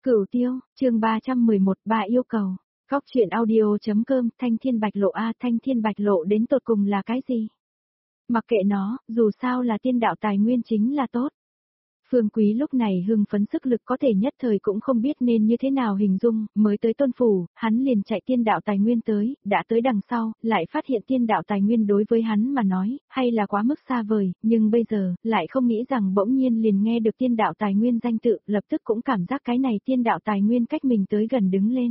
Cửu Tiêu, chương 311, bà yêu cầu. Góc chuyện audio.com, Thanh Thiên Bạch Lộ a, Thanh Thiên Bạch Lộ đến tột cùng là cái gì? Mặc kệ nó, dù sao là tiên đạo tài nguyên chính là tốt. Phương Quý lúc này hưng phấn sức lực có thể nhất thời cũng không biết nên như thế nào hình dung, mới tới Tôn Phủ, hắn liền chạy tiên đạo tài nguyên tới, đã tới đằng sau, lại phát hiện tiên đạo tài nguyên đối với hắn mà nói, hay là quá mức xa vời, nhưng bây giờ, lại không nghĩ rằng bỗng nhiên liền nghe được tiên đạo tài nguyên danh tự, lập tức cũng cảm giác cái này tiên đạo tài nguyên cách mình tới gần đứng lên.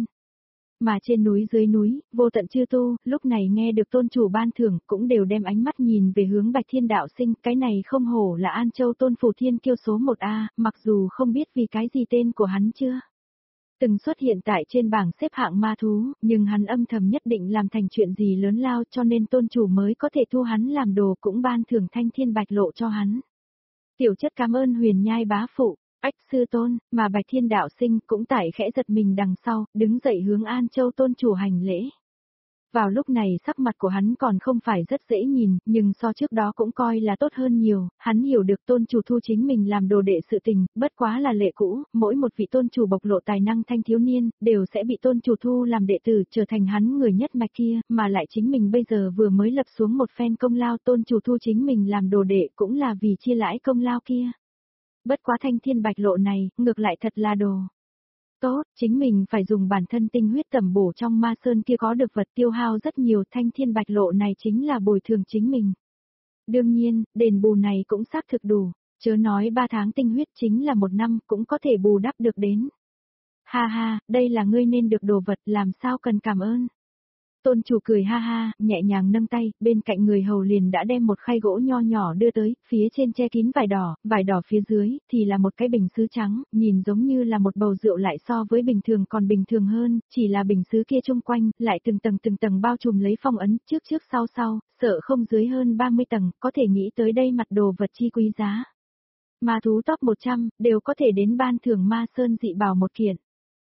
Mà trên núi dưới núi, vô tận chư tu, lúc này nghe được tôn chủ ban thưởng, cũng đều đem ánh mắt nhìn về hướng Bạch Thiên Đạo Sinh, cái này không hổ là An Châu Tôn Phủ Thiên Kiêu số 1A, mặc dù không biết vì cái gì tên của hắn chưa từng xuất hiện tại trên bảng xếp hạng ma thú, nhưng hắn âm thầm nhất định làm thành chuyện gì lớn lao cho nên tôn chủ mới có thể thu hắn làm đồ cũng ban thưởng Thanh Thiên Bạch Lộ cho hắn. Tiểu chất cảm ơn Huyền Nhai bá phụ. Ách sư tôn, mà Bạch Thiên Đạo Sinh cũng tại khẽ giật mình đằng sau, đứng dậy hướng An Châu tôn chủ hành lễ. Vào lúc này sắc mặt của hắn còn không phải rất dễ nhìn, nhưng so trước đó cũng coi là tốt hơn nhiều, hắn hiểu được tôn chủ thu chính mình làm đồ đệ sự tình, bất quá là lệ cũ, mỗi một vị tôn chủ bộc lộ tài năng thanh thiếu niên, đều sẽ bị tôn chủ thu làm đệ tử trở thành hắn người nhất mạch kia, mà lại chính mình bây giờ vừa mới lập xuống một phen công lao tôn chủ thu chính mình làm đồ đệ cũng là vì chia lãi công lao kia. Bất quá Thanh Thiên Bạch Lộ này, ngược lại thật là đồ tốt, chính mình phải dùng bản thân tinh huyết tẩm bổ trong ma sơn kia có được vật tiêu hao rất nhiều, Thanh Thiên Bạch Lộ này chính là bồi thường chính mình. Đương nhiên, đền bù này cũng xác thực đủ, chớ nói 3 tháng tinh huyết chính là 1 năm cũng có thể bù đắp được đến. Ha ha, đây là ngươi nên được đồ vật, làm sao cần cảm ơn. Tôn chủ cười ha ha, nhẹ nhàng nâng tay, bên cạnh người hầu liền đã đem một khay gỗ nho nhỏ đưa tới, phía trên che kín vải đỏ phía dưới, thì là một cái bình sứ trắng, nhìn giống như là một bầu rượu lại so với bình thường còn bình thường hơn, chỉ là bình sứ kia chung quanh, lại từng tầng bao trùm lấy phong ấn, trước sau, sợ không dưới hơn 30 tầng, có thể nghĩ tới đây mặt đồ vật chi quý giá. Ma thú top 100, đều có thể đến ban thưởng ma sơn dị bảo một kiện.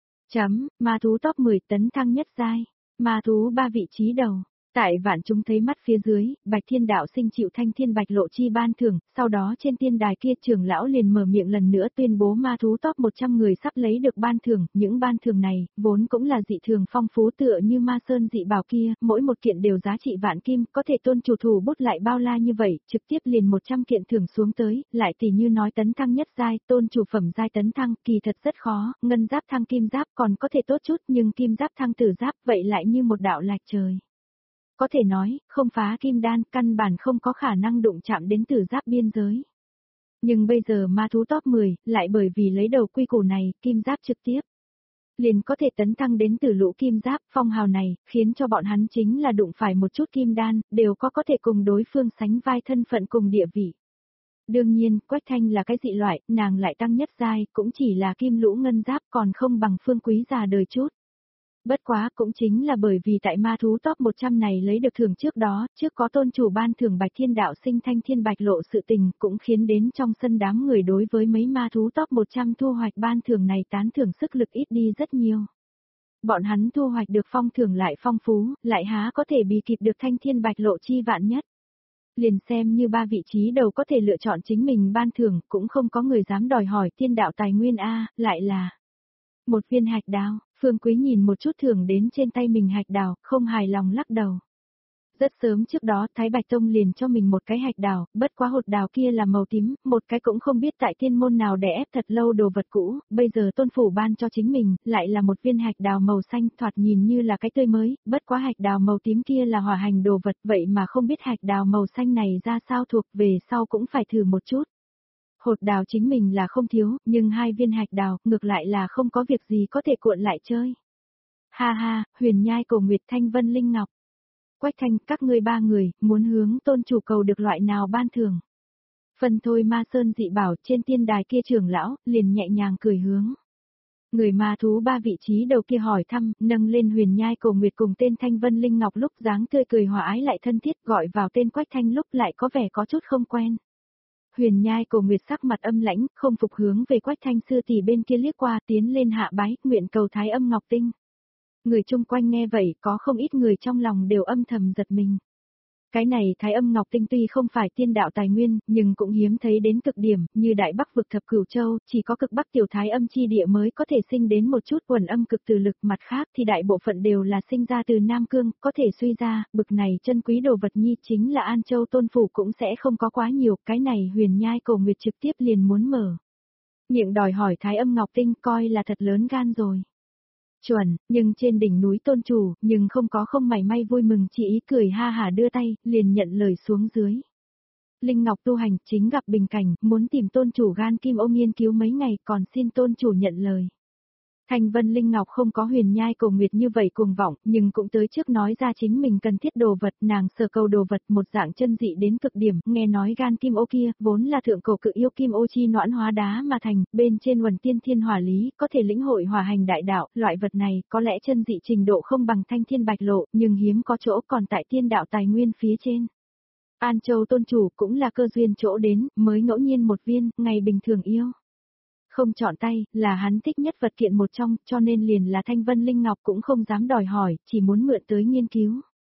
Ma thú top 10 tấn thăng nhất giai. Ma thú 3 vị trí đầu. Tại vạn chúng thấy mắt phía dưới, Bạch Thiên Đạo Sinh chịu Thanh Thiên Bạch Lộ chi ban thưởng, sau đó trên tiên đài kia trưởng lão liền mở miệng lần nữa tuyên bố ma thú top 100 người sắp lấy được ban thưởng, những ban thưởng này, vốn cũng là dị thường phong phú tựa như ma sơn dị bảo kia, mỗi một kiện đều giá trị vạn kim, có thể tôn chủ thủ bút lại bao la như vậy, trực tiếp liền 100 kiện thưởng xuống tới, lại tỉ như nói tấn thăng nhất giai, tôn chủ phẩm giai tấn thăng, kỳ thật rất khó, ngân giáp thăng kim giáp còn có thể tốt chút nhưng kim giáp thăng tử giáp vậy lại như một đạo lạch trời. Có thể nói, không phá kim đan, căn bản không có khả năng đụng chạm đến tử giáp biên giới. Nhưng bây giờ ma thú top 10, lại bởi vì lấy đầu quy củ này, kim giáp trực tiếp liền có thể tấn thăng đến tử lũ kim giáp, phong hào này, khiến cho bọn hắn chính là đụng phải một chút kim đan, đều có thể cùng đối phương sánh vai thân phận cùng địa vị. Đương nhiên, Quách Thanh là cái dị loại, nàng lại tăng nhất giai, cũng chỉ là kim lũ ngân giáp còn không bằng Phương Quý già đời chút. Bất quá cũng chính là bởi vì tại ma thú top 100 này lấy được thưởng trước đó, trước có tôn chủ ban thưởng Bạch Thiên Đạo Sinh Thanh Thiên Bạch Lộ sự tình cũng khiến đến trong sân đám người đối với mấy ma thú top 100 thu hoạch ban thưởng này tán thưởng sức lực ít đi rất nhiều. Bọn hắn thu hoạch được phong thưởng lại phong phú, lại há có thể bì kịp được Thanh Thiên Bạch Lộ chi vạn nhất. Liền xem như 3 vị trí đầu có thể lựa chọn chính mình ban thưởng, cũng không có người dám đòi hỏi thiên đạo tài nguyên A, lại là một viên hạch đào. Phương Quý nhìn một chút thưởng đến trên tay mình hạch đào, không hài lòng lắc đầu. Rất sớm trước đó Thái Bạch Tông liền cho mình một cái hạch đào, bất quá hột đào kia là màu tím, một cái cũng không biết tại thiên môn nào để ép thật lâu đồ vật cũ, bây giờ tôn phủ ban cho chính mình, lại là một viên hạch đào màu xanh thoạt nhìn như là cái tươi mới, bất quá hạch đào màu tím kia là hỏa hành đồ vật, vậy mà không biết hạch đào màu xanh này ra sao thuộc về sau cũng phải thử một chút. Hột đào chính mình là không thiếu, nhưng 2 viên hạch đào, ngược lại là không có việc gì có thể cuộn lại chơi. Ha ha, Huyền Nhai Cổ Nguyệt Thanh Vân Linh Ngọc. Quách Thanh, các ngươi 3 người, muốn hướng tôn chủ cầu được loại nào ban thưởng. Phần thôi ma sơn dị bảo trên tiên đài kia trưởng lão, liền nhẹ nhàng cười hướng. Người ma thú 3 vị trí đầu kia hỏi thăm, nâng lên Huyền Nhai Cổ Nguyệt cùng tên Thanh Vân Linh Ngọc lúc dáng tươi cười hòa ái lại thân thiết gọi vào tên Quách Thanh lúc lại có vẻ có chút không quen. Huyền Nhai Cổ Nguyệt sắc mặt âm lãnh, không phục hướng về Quách Thanh sư tỷ bên kia liếc qua tiến lên hạ bái, nguyện cầu Thái Âm Ngọc Tinh. Người chung quanh nghe vậy có không ít người trong lòng đều âm thầm giật mình. Cái này Thái Âm Ngọc Tinh tuy không phải tiên đạo tài nguyên, nhưng cũng hiếm thấy đến cực điểm, như Đại Bắc vực Thập Cửu Châu, chỉ có cực Bắc tiểu Thái Âm chi địa mới có thể sinh đến một chút quần âm cực từ lực, mặt khác thì đại bộ phận đều là sinh ra từ Nam Cương, có thể suy ra, bực này chân quý đồ vật nhi chính là An Châu Tôn Phủ cũng sẽ không có quá nhiều, cái này Huyền Nhai Cổ Nguyệt trực tiếp liền muốn mở miệng đòi hỏi Thái Âm Ngọc Tinh, coi là thật lớn gan rồi. Chuẩn, nhưng trên đỉnh núi Tôn chủ, nhưng không mảy may vui mừng, chỉ ý cười ha hả đưa tay, liền nhận lời xuống dưới. Linh Ngọc tu hành chính gặp bình cảnh, muốn tìm Tôn chủ gan kim ô nghiên cứu mấy ngày, còn xin Tôn chủ nhận lời. Thanh Vân Linh Ngọc không có Huyền Nhai Cổ Nguyệt như vậy cuồng vọng, nhưng cũng tới trước nói ra chính mình cần thiết đồ vật, nàng sở cầu đồ vật một dạng chân dị đến cực điểm, nghe nói gan kim ô kia, vốn là thượng cổ cự yêu kim ô chi noãn hóa đá mà thành, bên trên Uẩn Tiên Thiên Hỏa Lý, có thể lĩnh hội hỏa hành đại đạo, loại vật này, có lẽ chân dị trình độ không bằng Thanh Thiên Bạch Lộ, nhưng hiếm có chỗ còn tại tiên đạo tài nguyên phía trên. An Châu Tôn chủ cũng là cơ duyên chỗ đến, mới ngẫu nhiên một viên, ngày bình thường yêu. Không chọn tay, là hắn thích nhất vật kiện một trong, cho nên liền là Thanh Vân Linh Ngọc cũng không dám đòi hỏi, chỉ muốn mượn tới nghiên cứu.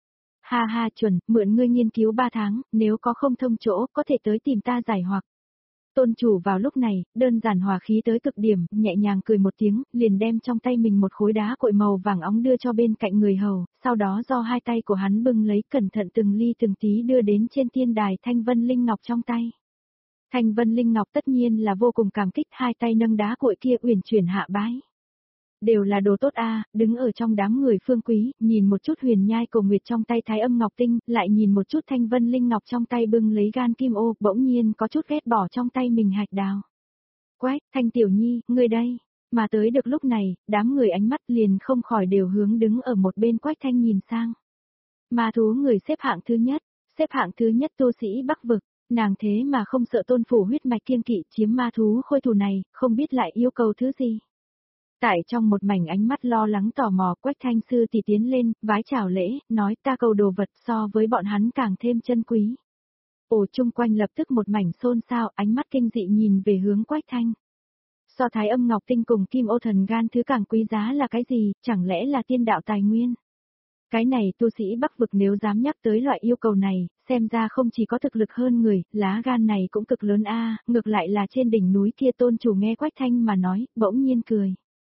Ha ha chuẩn, mượn ngươi nghiên cứu 3 tháng, nếu có không thông chỗ, có thể tới tìm ta giải hoặc. Tôn chủ vào lúc này, đơn giản hòa khí tới cực điểm, nhẹ nhàng cười một tiếng, liền đem trong tay mình một khối đá cội màu vàng óng đưa cho bên cạnh người hầu, sau đó do hai tay của hắn bưng lấy cẩn thận từng ly từng tí đưa đến trên tiên đài Thanh Vân Linh Ngọc trong tay. Thanh Vân Linh Ngọc tất nhiên là vô cùng cảm kích, hai tay nâng đá cội kia uyển chuyển hạ bái. Đều là đồ tốt a, đứng ở trong đám người phương quý, nhìn một chút Huyền Nhai Cổ Nguyệt trong tay Thái Âm Ngọc Tinh, lại nhìn một chút Thanh Vân Linh Ngọc trong tay bưng lấy gan kim ô, bỗng nhiên có chút ghét bỏ trong tay mình hạch đào. Quách, Thanh Tiểu Nhi, ngươi đây. Mà tới được lúc này, đám người ánh mắt liền không khỏi đều hướng đứng ở một bên Quách Thanh nhìn sang. Ma thú người xếp hạng thứ nhất tu sĩ Bắc vực. Nàng thế mà không sợ Tôn phủ huyết mạch kiêng kỵ chiếm ma thú khôi thủ này, không biết lại yêu cầu thứ gì. Tại trong một mảnh ánh mắt lo lắng tò mò, Quách Thanh sư thì tiến lên, vái chào lễ, nói ta cầu đồ vật so với bọn hắn càng thêm chân quý. Ồ, chung quanh lập tức một mảnh xôn xao, ánh mắt kinh dị nhìn về hướng Quách Thanh. So Thái Âm Ngọc Tinh cùng Kim Ô Thần gan thứ càng quý giá là cái gì, chẳng lẽ là tiên đạo tài nguyên? Cái này tu sĩ Bắc vực nếu dám nhắc tới loại yêu cầu này, xem ra không chỉ có thực lực hơn người, lá gan này cũng cực lớn a, ngược lại là trên đỉnh núi kia Tôn chủ nghe Quách Thanh mà nói, bỗng nhiên cười.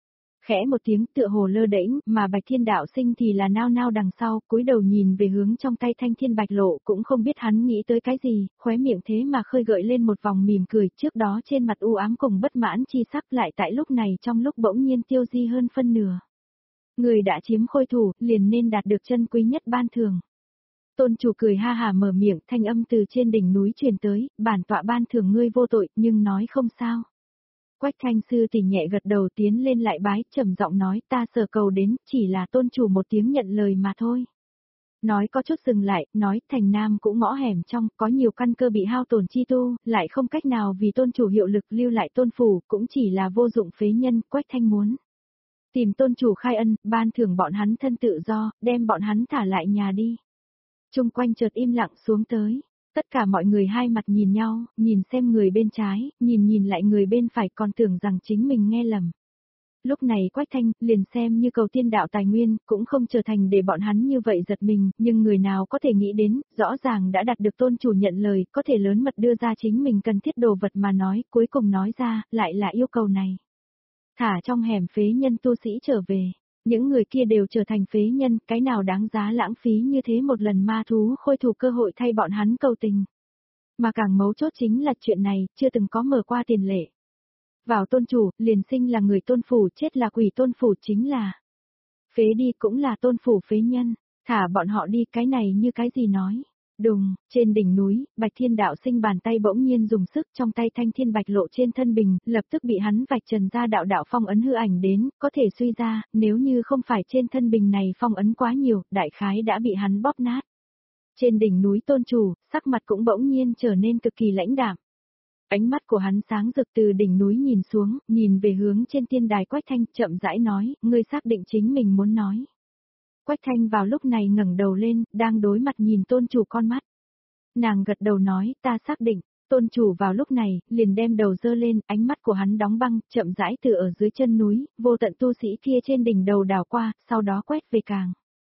Khẽ một tiếng tựa hồ lơ đễnh, mà Bạch Thiên đạo sinh thì là nao nao đằng sau, cúi đầu nhìn về hướng trong tay Thanh Thiên Bạch Lộ, cũng không biết hắn nghĩ tới cái gì, khóe miệng thế mà khơi gợi lên một vòng mỉm cười, trước đó trên mặt u ám cùng bất mãn chi sắc lại tại lúc này trong lúc bỗng nhiên tiêu di hơn phân nửa. Người đã chiếm khôi thủ, liền nên đạt được chân quý nhất ban thưởng. Tôn chủ cười ha hà mở miệng, thanh âm từ trên đỉnh núi truyền tới, bản tọa ban thưởng ngươi vô tội, nhưng nói không sao. Quách Thanh sư thì nhẹ gật đầu tiến lên lại bái, trầm giọng nói ta sở cầu đến, chỉ là tôn chủ một tiếng nhận lời mà thôi. Nói có chút dừng lại, nói thành nam cũng ngõ hẻm trong, có nhiều căn cơ bị hao tổn chi tu, lại không cách nào vì tôn chủ hiệu lực lưu lại tôn phủ, cũng chỉ là vô dụng phế nhân, Quách Thanh muốn. Tìm tôn chủ khai ân, ban thưởng bọn hắn thân tự do, đem bọn hắn thả lại nhà đi. Trung quanh chợt im lặng xuống tới. Tất cả mọi người hai mặt nhìn nhau, nhìn xem người bên trái, nhìn lại người bên phải còn tưởng rằng chính mình nghe lầm. Lúc này Quách Thanh, liền xem như cầu tiên đạo tài nguyên, cũng không trở thành để bọn hắn như vậy giật mình, nhưng người nào có thể nghĩ đến, rõ ràng đã đạt được tôn chủ nhận lời, có thể lớn mật đưa ra chính mình cần thiết đồ vật mà nói, cuối cùng nói ra, lại là yêu cầu này. Thả trong hẻm phế nhân tu sĩ trở về. Những người kia đều trở thành phế nhân, cái nào đáng giá lãng phí như thế một lần ma thú khôi thủ cơ hội thay bọn hắn cầu tình. Mà càng mấu chốt chính là chuyện này, chưa từng có mở qua tiền lệ. Vào tôn chủ, liền sinh là người tôn phủ, chết là quỷ tôn phủ chính là. Phế đi cũng là tôn phủ phế nhân, thả bọn họ đi cái này như cái gì nói. Đùng, trên đỉnh núi, Bạch Thiên đạo sinh bàn tay bỗng nhiên dùng sức trong tay Thanh Thiên Bạch Lộ trên thân bình, lập tức bị hắn vạch trần ra đạo phong ấn hư ảnh đến, có thể suy ra, nếu như không phải trên thân bình này phong ấn quá nhiều, đại khái đã bị hắn bóp nát. Trên đỉnh núi tôn chủ, sắc mặt cũng bỗng nhiên trở nên cực kỳ lãnh đạm. Ánh mắt của hắn sáng rực từ đỉnh núi nhìn xuống, nhìn về hướng trên tiên đài Quách Thanh, chậm rãi nói, ngươi xác định chính mình muốn nói. Quách Thanh vào lúc này ngẩng đầu lên, đang đối mặt nhìn tôn chủ con mắt. Nàng gật đầu nói, ta xác định, tôn chủ vào lúc này, liền đem đầu dơ lên, ánh mắt của hắn đóng băng, chậm rãi từ ở dưới chân núi, vô tận tu sĩ kia trên đỉnh đầu đảo qua, sau đó quét về càng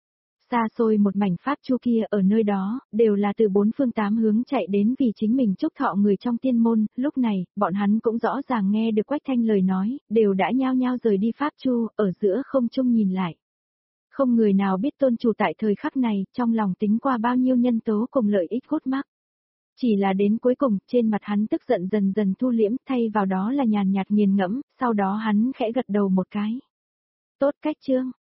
Xa xôi một mảnh pháp chu kia ở nơi đó, đều là từ bốn phương tám hướng chạy đến vì chính mình chúc thọ người trong tiên môn, lúc này, bọn hắn cũng rõ ràng nghe được Quách Thanh lời nói, đều đã nhao nhao rời đi pháp chu, ở giữa không trung nhìn lại. Không người nào biết tôn chủ tại thời khắc này, trong lòng tính qua bao nhiêu nhân tố cùng lợi ích cốt mắc. Chỉ là đến cuối cùng, trên mặt hắn tức giận dần dần thu liễm, thay vào đó là nhàn nhạt nghiền ngẫm, sau đó hắn khẽ gật đầu một cái. Tốt cách Trương,